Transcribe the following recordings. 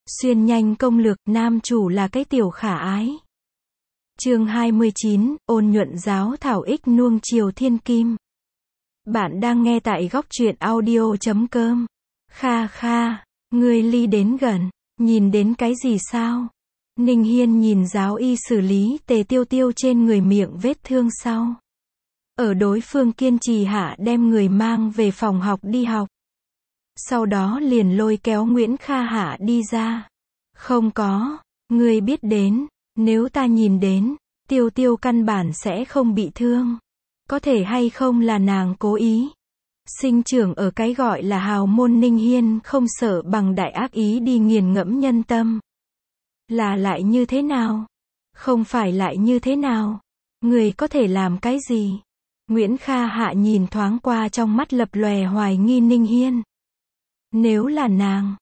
Xuyên nhanh công lược, nam chủ là cái tiểu khả ái. Chương 29, ôn nhuận giáo thảo ích nuông chiều thiên kim. Bạn đang nghe tại góc truyện audio.com. Kha kha, ngươi ly đến gần, nhìn đến cái gì sao? Ninh Hiên nhìn giáo y xử lý Tề Tiêu Tiêu trên người miệng vết thương sau. Ở đối phương kiên trì hạ đem người mang về phòng học đi học. Sau đó liền lôi kéo Nguyễn Kha Hạ đi ra. Không có, ngươi biết đến, nếu ta nhìn đến, Tiêu Tiêu căn bản sẽ không bị thương. Có thể hay không là nàng cố ý. Sinh trưởng ở cái gọi là hào môn Ninh Hiên không sợ bằng đại ác ý đi nghiền ngẫm nhân tâm. Là lại như thế nào? Không phải lại như thế nào? Người có thể làm cái gì? Nguyễn Kha Hạ nhìn thoáng qua trong mắt lập lòe hoài nghi Ninh Hiên. Nếu là nàng,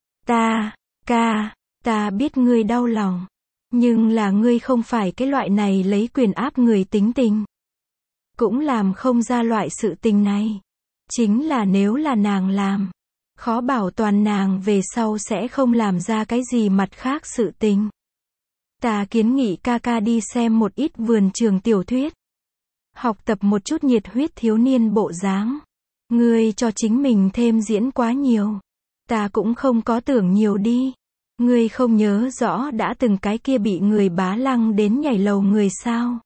ta biết ngươi đau lòng. Nhưng là ngươi không phải cái loại này lấy quyền áp người tính tình. Cũng làm không ra loại sự tình này. Chính là nếu là nàng làm, khó bảo toàn nàng về sau sẽ không làm ra cái gì mặt khác sự tình. Ta kiến nghị ca ca đi xem một ít vườn trường tiểu thuyết. Học tập một chút nhiệt huyết thiếu niên bộ dáng. Ngươi cho chính mình thêm diễn quá nhiều. Ta cũng không có tưởng nhiều đi. Ngươi không nhớ rõ đã từng cái kia bị người bá lăng đến nhảy lầu người sao?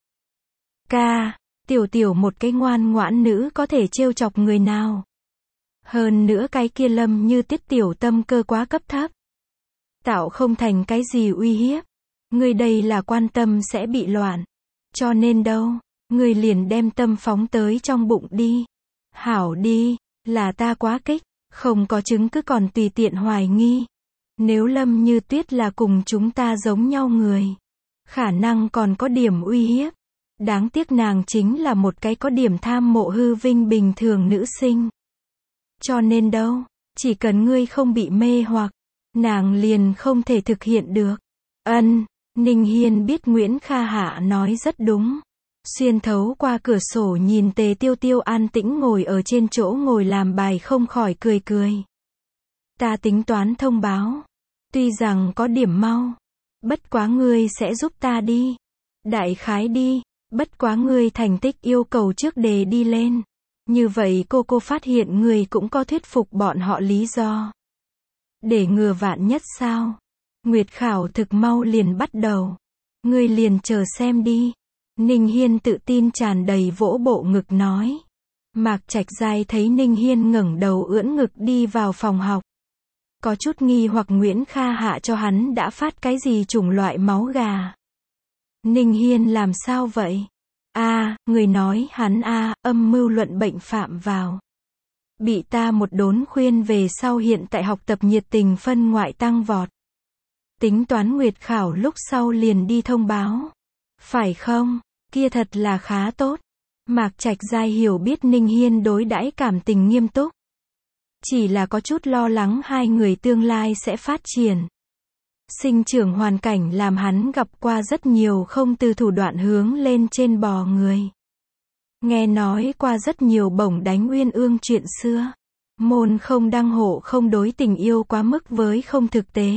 Tiểu một cái ngoan ngoãn nữ có thể trêu chọc người nào? Hơn nữa cái kia Lâm Như Tiết tiểu tâm cơ quá cấp thấp. Tạo không thành cái gì uy hiếp. Ngươi đây là quan tâm sẽ bị loạn. Cho nên đâu, ngươi liền đem tâm phóng tới trong bụng đi. Hảo đi, là ta quá kích, không có chứng cứ còn tùy tiện hoài nghi. Nếu Lâm Như Tuyết là cùng chúng ta giống nhau người, khả năng còn có điểm uy hiếp. Đáng tiếc nàng chính là một cái có điểm tham mộ hư vinh bình thường nữ sinh. Cho nên đâu, chỉ cần ngươi không bị mê hoặc, nàng liền không thể thực hiện được. Ninh Hiên biết Nguyễn Kha Hạ nói rất đúng. Xuyên thấu qua cửa sổ nhìn Tề Tiêu Tiêu an tĩnh ngồi ở trên chỗ ngồi làm bài không khỏi cười. Ta tính toán thông báo. Tuy rằng có điểm mau. Bất quá ngươi sẽ giúp ta đi. Đại khái đi. Bất quá ngươi thành tích yêu cầu trước đề đi lên. Như vậy cô phát hiện ngươi cũng có thuyết phục bọn họ lý do. Để ngừa vạn nhất sao? Nguyệt khảo thực mau liền bắt đầu. Ngươi liền chờ xem đi. Ninh Hiên tự tin tràn đầy vỗ bộ ngực nói. Mạc Trạch Giai thấy Ninh Hiên ngẩng đầu ưỡn ngực đi vào phòng học. Có chút nghi hoặc Nguyễn Kha Hạ cho hắn đã phát cái gì chủng loại máu gà. Ninh Hiên làm sao vậy? Người nói hắn âm mưu luận bệnh phạm vào. Bị ta một đốn khuyên về sau hiện tại học tập nhiệt tình phân ngoại tăng vọt. Tính toán nguyệt khảo lúc sau liền đi thông báo. Phải không? Kia thật là khá tốt. Mạc Trạch Giai hiểu biết Ninh Hiên đối đãi cảm tình nghiêm túc. Chỉ là có chút lo lắng hai người tương lai sẽ phát triển. Sinh trưởng hoàn cảnh làm hắn gặp qua rất nhiều không từ thủ đoạn hướng lên trên bò người. Nghe nói qua rất nhiều bổng đánh uyên ương chuyện xưa. Môn không đăng hộ không đối tình yêu quá mức với không thực tế.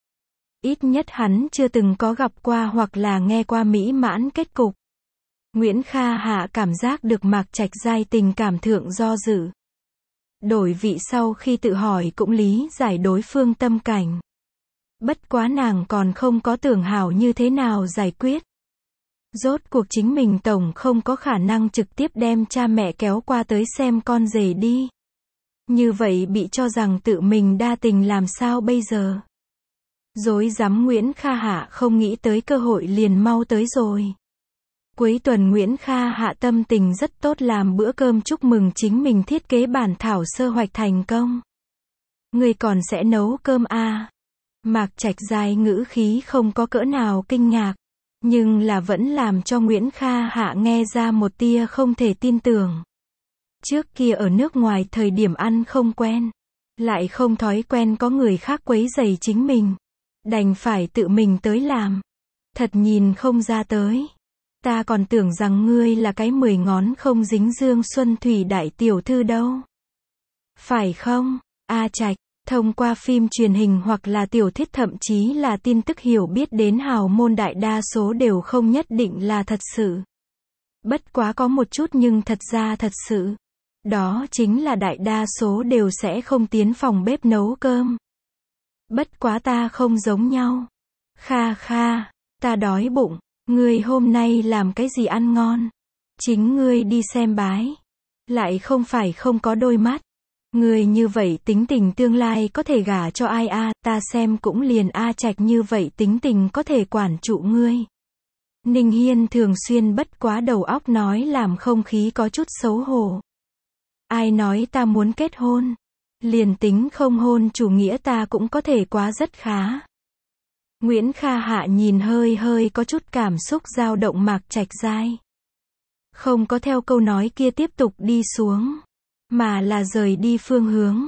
Ít nhất hắn chưa từng có gặp qua hoặc là nghe qua mỹ mãn kết cục. Nguyễn Kha Hạ cảm giác được Mạc Trạch Giai tình cảm thượng do dự. Đổi vị sau khi tự hỏi cũng lý giải đối phương tâm cảnh. Bất quá nàng còn không có tưởng hảo như thế nào giải quyết. Rốt cuộc chính mình tổng không có khả năng trực tiếp đem cha mẹ kéo qua tới xem con rể đi. Như vậy bị cho rằng tự mình đa tình làm sao bây giờ? Rối rắm Nguyễn Kha Hạ không nghĩ tới cơ hội liền mau tới rồi. Cuối tuần Nguyễn Kha Hạ tâm tình rất tốt làm bữa cơm chúc mừng chính mình thiết kế bản thảo sơ hoạch thành công. Người còn sẽ nấu cơm Mạc Trạch Giai ngữ khí không có cỡ nào kinh ngạc, nhưng là vẫn làm cho Nguyễn Kha Hạ nghe ra một tia không thể tin tưởng. Trước kia ở nước ngoài thời điểm ăn không quen, lại không thói quen có người khác quấy rầy chính mình, đành phải tự mình tới làm. Thật nhìn không ra tới. Ta còn tưởng rằng ngươi là cái 10 ngón không dính dương xuân thủy đại tiểu thư đâu. Phải không? Trạch, Thông qua phim truyền hình hoặc là tiểu thuyết thậm chí là tin tức hiểu biết đến hào môn đại đa số đều không nhất định là thật sự. Bất quá có một chút nhưng thật ra thật sự. Đó chính là đại đa số đều sẽ không tiến phòng bếp nấu cơm. Bất quá ta không giống nhau. Kha kha, ta đói bụng. Ngươi hôm nay làm cái gì ăn ngon? Chính ngươi đi xem bái. Lại không phải không có đôi mắt. Ngươi như vậy tính tình tương lai có thể gả cho ai a, ta xem cũng liền A Trạch như vậy tính tình có thể quản trụ ngươi. Ninh Hiên thường xuyên bất quá đầu óc nói làm không khí có chút xấu hổ. Ai nói ta muốn kết hôn? Liền tính không hôn chủ nghĩa ta cũng có thể quá rất khá. Nguyễn Kha Hạ nhìn hơi hơi có chút cảm xúc dao động Mạc Trạch Giai. Không có theo câu nói kia tiếp tục đi xuống, mà là rời đi phương hướng.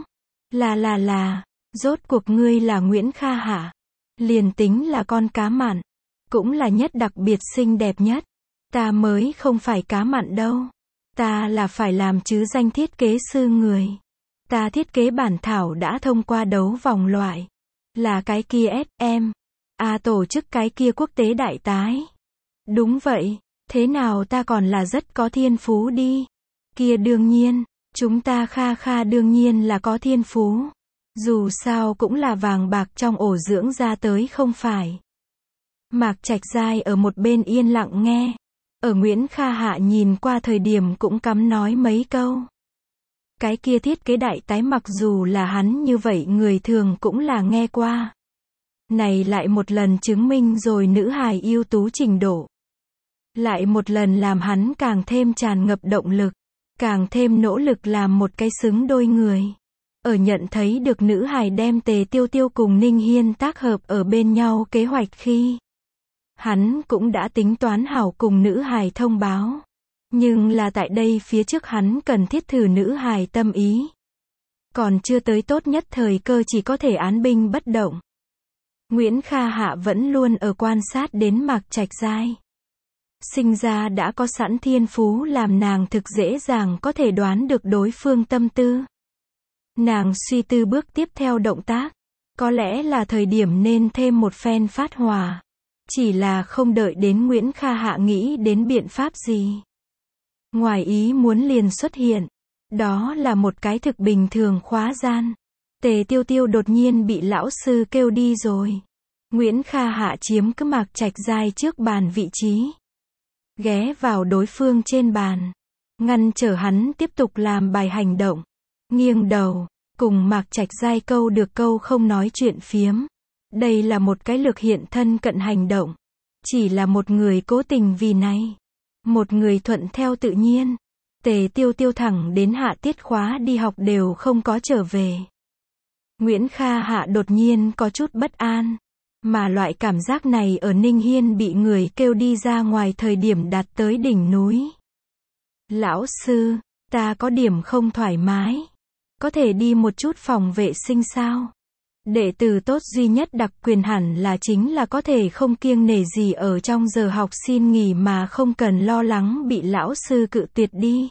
Rốt cuộc ngươi là Nguyễn Kha Hạ. Liền tính là con cá mặn, cũng là nhất đặc biệt xinh đẹp nhất. Ta mới không phải cá mặn đâu. Ta là phải làm chứ danh thiết kế sư người. Ta thiết kế bản thảo đã thông qua đấu vòng loại. Là cái kia SM. Tổ chức cái kia quốc tế đại tái. Đúng vậy, thế nào ta còn là rất có thiên phú đi. Kia đương nhiên, chúng ta Kha Kha đương nhiên là có thiên phú. Dù sao cũng là vàng bạc trong ổ dưỡng ra tới không phải. Mạc Trạch Giai ở một bên yên lặng nghe. Ở Nguyễn Kha Hạ nhìn qua thời điểm cũng cắm nói mấy câu. Cái kia thiết kế đại tái mặc dù là hắn như vậy người thường cũng là nghe qua. Này lại một lần chứng minh rồi nữ hài ưu tú trình độ. Lại một lần làm hắn càng thêm tràn ngập động lực. Càng thêm nỗ lực làm một cái xứng đôi người. Ở nhận thấy được nữ hài đem Tề Tiêu Tiêu cùng Ninh Hiên tác hợp ở bên nhau kế hoạch khi. Hắn cũng đã tính toán hảo cùng nữ hài thông báo. Nhưng là tại đây phía trước hắn cần thiết thử nữ hài tâm ý. Còn chưa tới tốt nhất thời cơ chỉ có thể án binh bất động. Nguyễn Kha Hạ vẫn luôn ở quan sát đến Mạc Trạch Giai. Sinh ra đã có sẵn thiên phú làm nàng thực dễ dàng có thể đoán được đối phương tâm tư. Nàng suy tư bước tiếp theo động tác. Có lẽ là thời điểm nên thêm một phen phát hỏa. Chỉ là không đợi đến Nguyễn Kha Hạ nghĩ đến biện pháp gì. Ngoài ý muốn liền xuất hiện. Đó là một cái thực bình thường khóa gian. Tề Tiêu Tiêu đột nhiên bị lão sư kêu đi rồi. Nguyễn Kha Hạ chiếm cứ Mạc Trạch Giai trước bàn vị trí. Ghé vào đối phương trên bàn. Ngăn trở hắn tiếp tục làm bài hành động. Nghiêng đầu. Cùng Mạc Trạch Giai câu được câu không nói chuyện phiếm. Đây là một cái lược hiện thân cận hành động. Chỉ là một người cố tình vì này. Một người thuận theo tự nhiên. Tề Tiêu Tiêu thẳng đến hạ tiết khóa đi học đều không có trở về. Nguyễn Kha Hạ đột nhiên có chút bất an. Mà loại cảm giác này ở Ninh Hiên bị người kêu đi ra ngoài thời điểm đạt tới đỉnh núi. Lão sư, ta có điểm không thoải mái. Có thể đi một chút phòng vệ sinh sao? Đệ tử tốt duy nhất đặc quyền hẳn là chính là có thể không kiêng nể gì ở trong giờ học xin nghỉ mà không cần lo lắng bị lão sư cự tuyệt đi.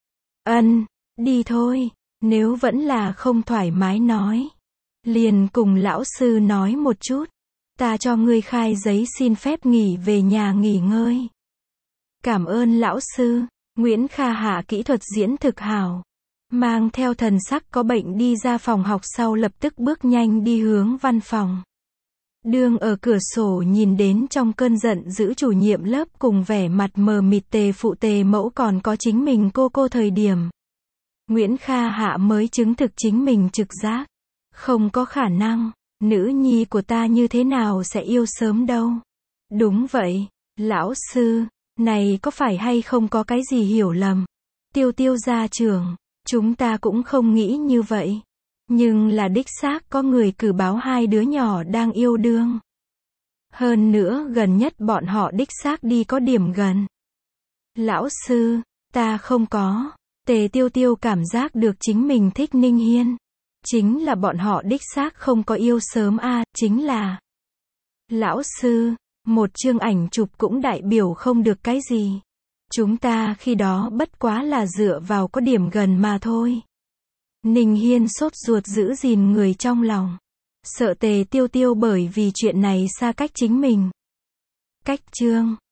Đi thôi, nếu vẫn là không thoải mái nói. Liền cùng lão sư nói một chút. Ta cho ngươi khai giấy xin phép nghỉ về nhà nghỉ ngơi. Cảm ơn lão sư. Nguyễn Kha Hạ kỹ thuật diễn thực hảo. Mang theo thần sắc có bệnh đi ra phòng học sau lập tức bước nhanh đi hướng văn phòng. Đương ở cửa sổ nhìn đến trong cơn giận dữ chủ nhiệm lớp cùng vẻ mặt mờ mịt Tề phụ Tề mẫu còn có chính mình cô thời điểm. Nguyễn Kha Hạ mới chứng thực chính mình trực giác. Không có khả năng, nữ nhi của ta như thế nào sẽ yêu sớm đâu. Đúng vậy, lão sư, này có phải hay không có cái gì hiểu lầm. Tiêu Tiêu gia trưởng, chúng ta cũng không nghĩ như vậy. Nhưng là đích xác có người cử báo hai đứa nhỏ đang yêu đương. Hơn nữa gần nhất bọn họ đích xác đi có điểm gần. Lão sư, ta không có. Tề Tiêu Tiêu cảm giác được chính mình thích Ninh Hiên. Chính là bọn họ đích xác không có yêu sớm chính là. Lão sư, một chương ảnh chụp cũng đại biểu không được cái gì. Chúng ta khi đó bất quá là dựa vào có điểm gần mà thôi. Ninh Hiên sốt ruột giữ gìn người trong lòng. Sợ Tề Tiêu Tiêu bởi vì chuyện này xa cách chính mình. Cách chương